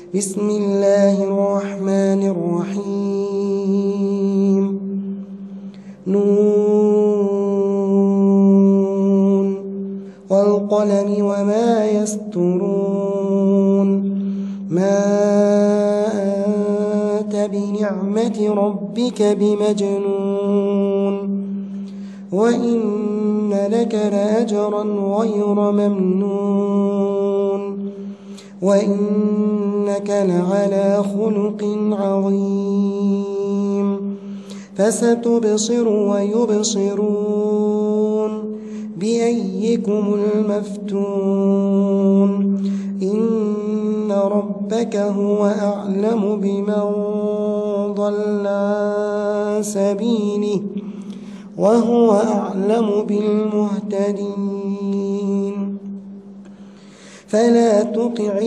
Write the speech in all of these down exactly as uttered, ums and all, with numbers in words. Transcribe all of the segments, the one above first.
بسم الله الرحمن الرحيم نون والقلم وما يسطرون ما أنت بنعمة ربك بمجنون وإن لك لأجرا غير ممنون وإنك لعلى خلق عظيم فستبصر ويبصرون بأيكم المفتون إن ربك هو أعلم بمن ضل عن سبيله وهو أعلم بالمهتدين فلا تطع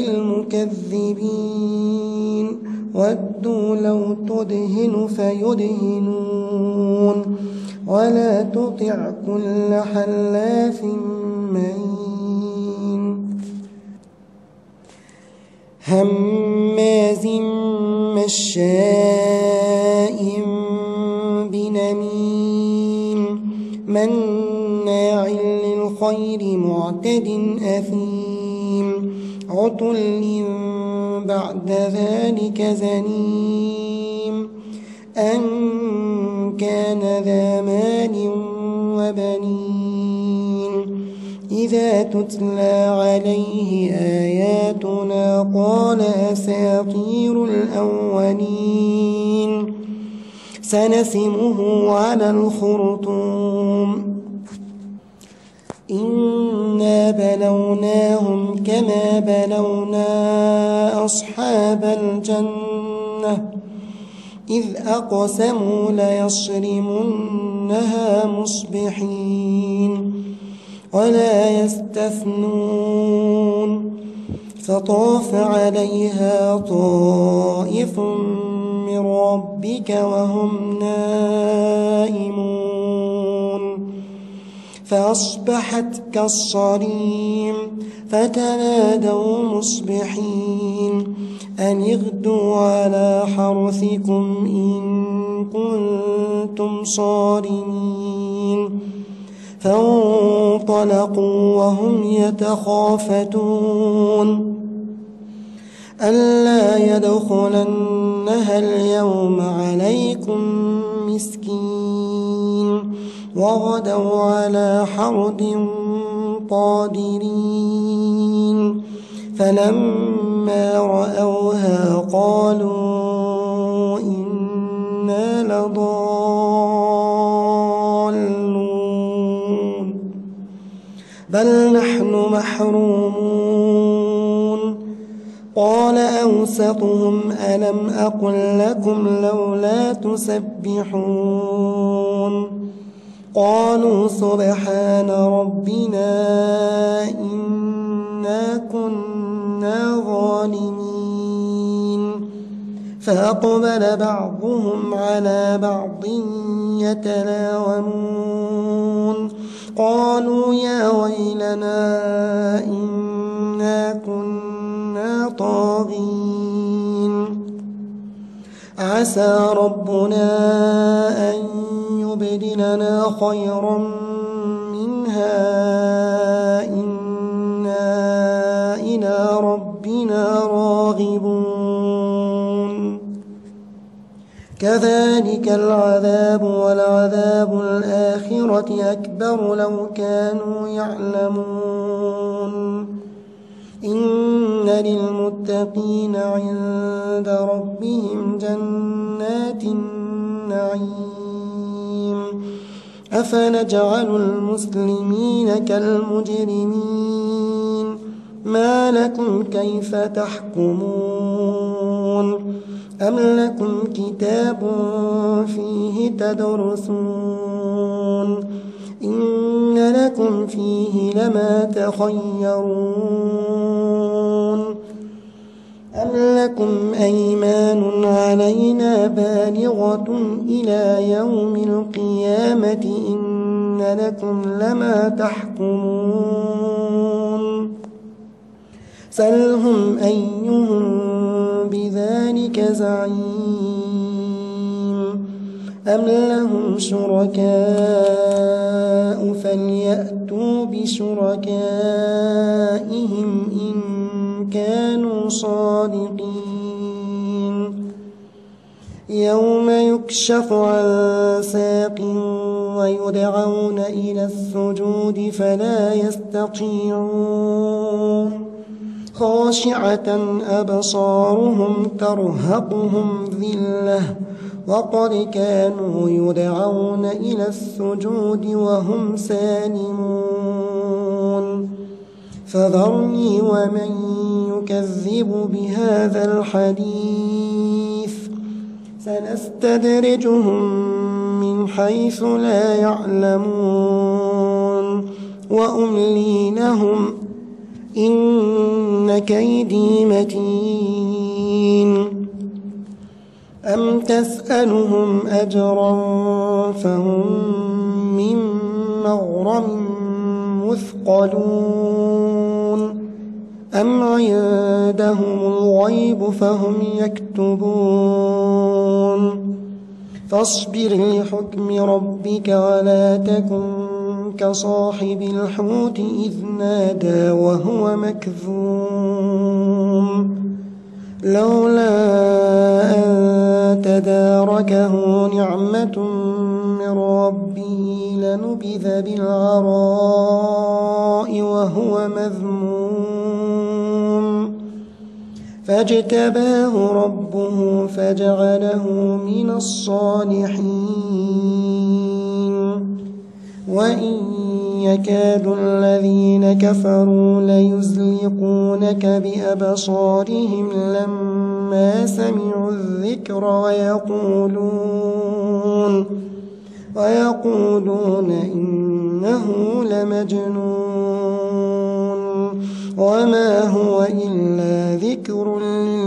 المكذبين ودوا لو تدهن فيدهنون ولا تطع كل حلاف مهين هماز مشاء بنميم مناع للخير معتد أثيم عتل بعد ذلك زنيم أن كان ذا مال وبنين إذا تتلى عليه آياتنا قال أساطير الأولين سنسمه على الخرطوم إنا بلوناهم كما بلونا أصحاب الجنة إذ أقسموا ليصرمنها مصبحين ولا يستثنون فطاف عليها طائف من ربك وهم نائمون فأصبحت كالصريم فتنادوا مصبحين أن اغدوا على حرثكم إن كنتم صارمين فانطلقوا وهم يتخافتون ألا يدخلنها اليوم عليكم مسكين وغدوا على حرد قادرين فلما رأوها قالوا إنا لضالون بل نحن محرومون قال أوسطهم ألم أقل لكم لولا تسبحون قالوا سبحان ربنا إنا كنا ظالمين فأقبل بعضهم على بعض يتلاومون قالوا يا ويلنا إنا كنا طاغين عسى ربنا أن يبدلنا خيرا منها إنا إلى ربنا راغبون كذلك العذاب ولعذاب الآخرة أكبر لو كانوا يعلمون إن للمتقين عند ربهم جنات النعيم أفنجعل المسلمين كالمجرمين ما لكم كيف تحكمون أم لكم كتاب فيه تدرسون إن لكم فيه لما تخيرون أم لكم أيمان علينا بالغة إلى يوم القيامة إن لكم لما تحكمون سلهم أيهم زعيم أم لهم شركاء فليأتوا بشركائهم إن كانوا صادقين يوم يكشف عن ساق ويدعون إلى السجود فلا يستطيعون خاشعة أبصارهم ترهقهم ذلة وقد كانوا يدعون إلى السجود وهم سالمون فذرني ومن يكذب بهذا الحديث سنستدرجهم من حيث لا يعلمون وأملي لهم إن كيدي متين أم تسألهم أجرا فهم من مغرم مثقلون أم عندهم الغيب فهم يكتبون فاصبر لحكم ربك ولا تكن كصاحب الحوت إذ نادى وهو مكذوم لولا أن تداركه نعمة من ربه لنبذ بالعراء وهو مذموم فاجتباه ربه فجعله من الصالحين وإن يكاد الذين كفروا ليزلقونك بأبصارهم لما سمعوا الذكر ويقولون ويقولون إنه لمجنون وما هو إلا ذكر